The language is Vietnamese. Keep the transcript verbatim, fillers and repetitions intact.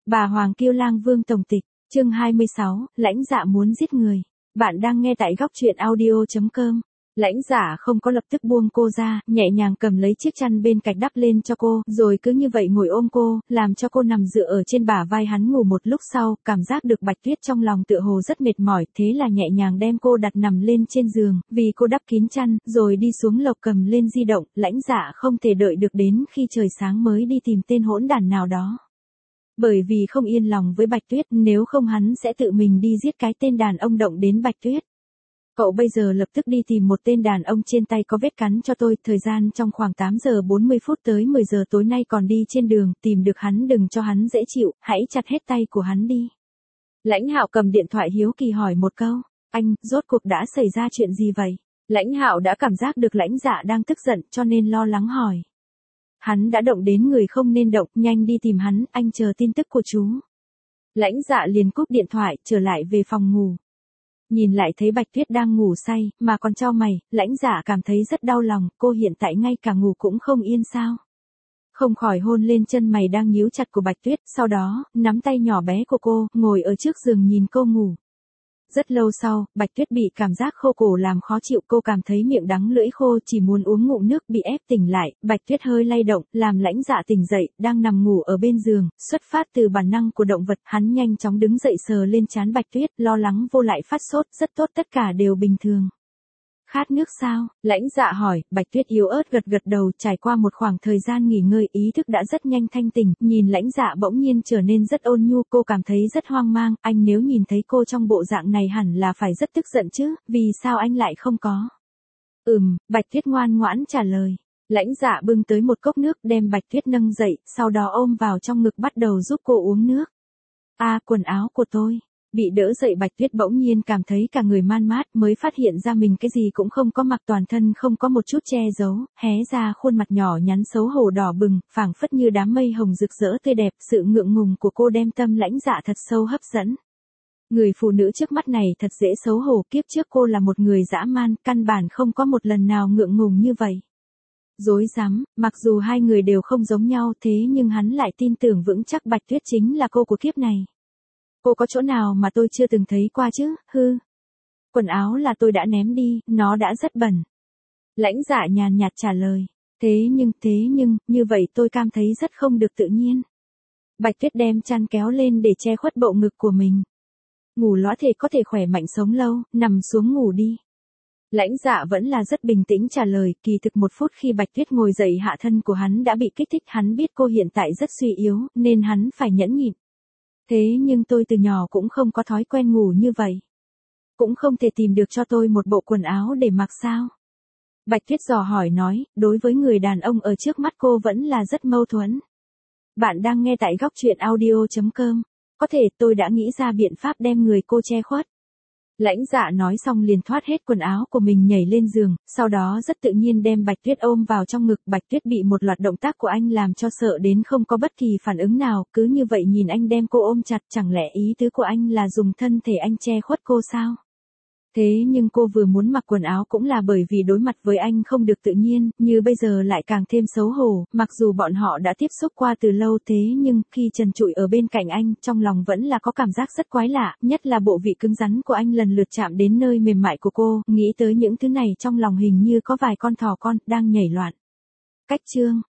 Bà Hoàng Kiêu Lang Vương Tổng Tịch, chương hai mươi sáu, lãnh dạ muốn giết người. Bạn đang nghe tại góc truyện audio chấm com. Lãnh dạ không có lập tức buông cô ra, nhẹ nhàng cầm lấy chiếc chăn bên cạnh đắp lên cho cô, rồi cứ như vậy ngồi ôm cô, làm cho cô nằm dựa ở trên bả vai hắn ngủ. Một lúc sau, cảm giác được Bạch Tuyết trong lòng tựa hồ rất mệt mỏi, thế là nhẹ nhàng đem cô đặt nằm lên trên giường, vì cô đắp kín chăn, rồi đi xuống lầu cầm lên di động. Lãnh dạ không thể đợi được đến khi trời sáng mới đi tìm tên hỗn đản nào đó. Bởi vì không yên lòng với Bạch Tuyết, nếu không hắn sẽ tự mình đi giết cái tên đàn ông động đến Bạch Tuyết. Cậu bây giờ lập tức đi tìm một tên đàn ông trên tay có vết cắn cho tôi, thời gian trong khoảng tám giờ bốn mươi phút tới mười giờ tối nay còn đi trên đường, tìm được hắn đừng cho hắn dễ chịu, hãy chặt hết tay của hắn đi. Lãnh Hạo cầm điện thoại hiếu kỳ hỏi một câu, anh, rốt cuộc đã xảy ra chuyện gì vậy? Lãnh Hạo đã cảm giác được lãnh dạ đang tức giận cho nên lo lắng hỏi. Hắn đã động đến người không nên động, nhanh đi tìm hắn, anh chờ tin tức của chú. Lãnh dạ liền cúp điện thoại, trở lại về phòng ngủ. Nhìn lại thấy Bạch Tuyết đang ngủ say, mà còn chau mày, lãnh dạ cảm thấy rất đau lòng, cô hiện tại ngay cả ngủ cũng không yên sao. Không khỏi hôn lên chân mày đang nhíu chặt của Bạch Tuyết, sau đó, nắm tay nhỏ bé của cô, ngồi ở trước giường nhìn cô ngủ. Rất lâu sau, Bạch Tuyết bị cảm giác khô cổ làm khó chịu, cô cảm thấy miệng đắng lưỡi khô, chỉ muốn uống ngụm nước, bị ép tỉnh lại. Bạch Tuyết hơi lay động, làm lãnh dạ tỉnh dậy, đang nằm ngủ ở bên giường, xuất phát từ bản năng của động vật, hắn nhanh chóng đứng dậy sờ lên trán Bạch Tuyết, lo lắng vô lại phát sốt, rất tốt, tất cả đều bình thường. Khát nước sao? Lãnh dạ hỏi. Bạch Tuyết yếu ớt gật gật đầu. Trải qua một khoảng thời gian nghỉ ngơi, ý thức đã rất nhanh thanh tỉnh, nhìn lãnh dạ bỗng nhiên trở nên rất ôn nhu, cô cảm thấy rất hoang mang, anh nếu nhìn thấy cô trong bộ dạng này hẳn là phải rất tức giận chứ, vì sao anh lại không có? Ừm, Bạch Tuyết ngoan ngoãn trả lời. Lãnh dạ bưng tới một cốc nước đem Bạch Tuyết nâng dậy, sau đó ôm vào trong ngực bắt đầu giúp cô uống nước. A à, quần áo của tôi. Bị đỡ dậy Bạch Tuyết bỗng nhiên cảm thấy cả người man mát, mới phát hiện ra mình cái gì cũng không có mặc, toàn thân không có một chút che giấu, hé ra khuôn mặt nhỏ nhắn xấu hổ đỏ bừng, phảng phất như đám mây hồng rực rỡ tươi đẹp. Sự ngượng ngùng của cô đem tâm lãnh dạ thật sâu hấp dẫn. Người phụ nữ trước mắt này thật dễ xấu hổ, kiếp trước cô là một người dã man, căn bản không có một lần nào ngượng ngùng như vậy. Dối rắm, mặc dù hai người đều không giống nhau, thế nhưng hắn lại tin tưởng vững chắc Bạch Tuyết chính là cô của kiếp này. Cô có chỗ nào mà tôi chưa từng thấy qua chứ, hư. Quần áo là tôi đã ném đi, nó đã rất bẩn. Lãnh dạ nhàn nhạt trả lời. Thế nhưng, thế nhưng, như vậy tôi cảm thấy rất không được tự nhiên. Bạch Tuyết đem chăn kéo lên để che khuất bộ ngực của mình. Ngủ lõa thể có thể khỏe mạnh sống lâu, nằm xuống ngủ đi. Lãnh dạ vẫn là rất bình tĩnh trả lời, kỳ thực một phút khi Bạch Tuyết ngồi dậy hạ thân của hắn đã bị kích thích, hắn biết cô hiện tại rất suy yếu, nên hắn phải nhẫn nhịn. Thế nhưng tôi từ nhỏ cũng không có thói quen ngủ như vậy. Cũng không thể tìm được cho tôi một bộ quần áo để mặc sao? Bạch Tuyết dò hỏi nói, đối với người đàn ông ở trước mắt cô vẫn là rất mâu thuẫn. Bạn đang nghe tại góc truyện audio chấm com. Có thể tôi đã nghĩ ra biện pháp đem người cô che khuất. Lãnh dạ nói xong liền thoát hết quần áo của mình nhảy lên giường, sau đó rất tự nhiên đem Bạch Tuyết ôm vào trong ngực. Bạch Tuyết bị một loạt động tác của anh làm cho sợ đến không có bất kỳ phản ứng nào, cứ như vậy nhìn anh đem cô ôm chặt, chẳng lẽ ý tứ của anh là dùng thân thể anh che khuất cô sao? Thế nhưng cô vừa muốn mặc quần áo cũng là bởi vì đối mặt với anh không được tự nhiên, như bây giờ lại càng thêm xấu hổ, mặc dù bọn họ đã tiếp xúc qua từ lâu, thế nhưng khi trần trụi ở bên cạnh anh, trong lòng vẫn là có cảm giác rất quái lạ, nhất là bộ vị cứng rắn của anh lần lượt chạm đến nơi mềm mại của cô, nghĩ tới những thứ này trong lòng hình như có vài con thỏ con đang nhảy loạn. Cách chương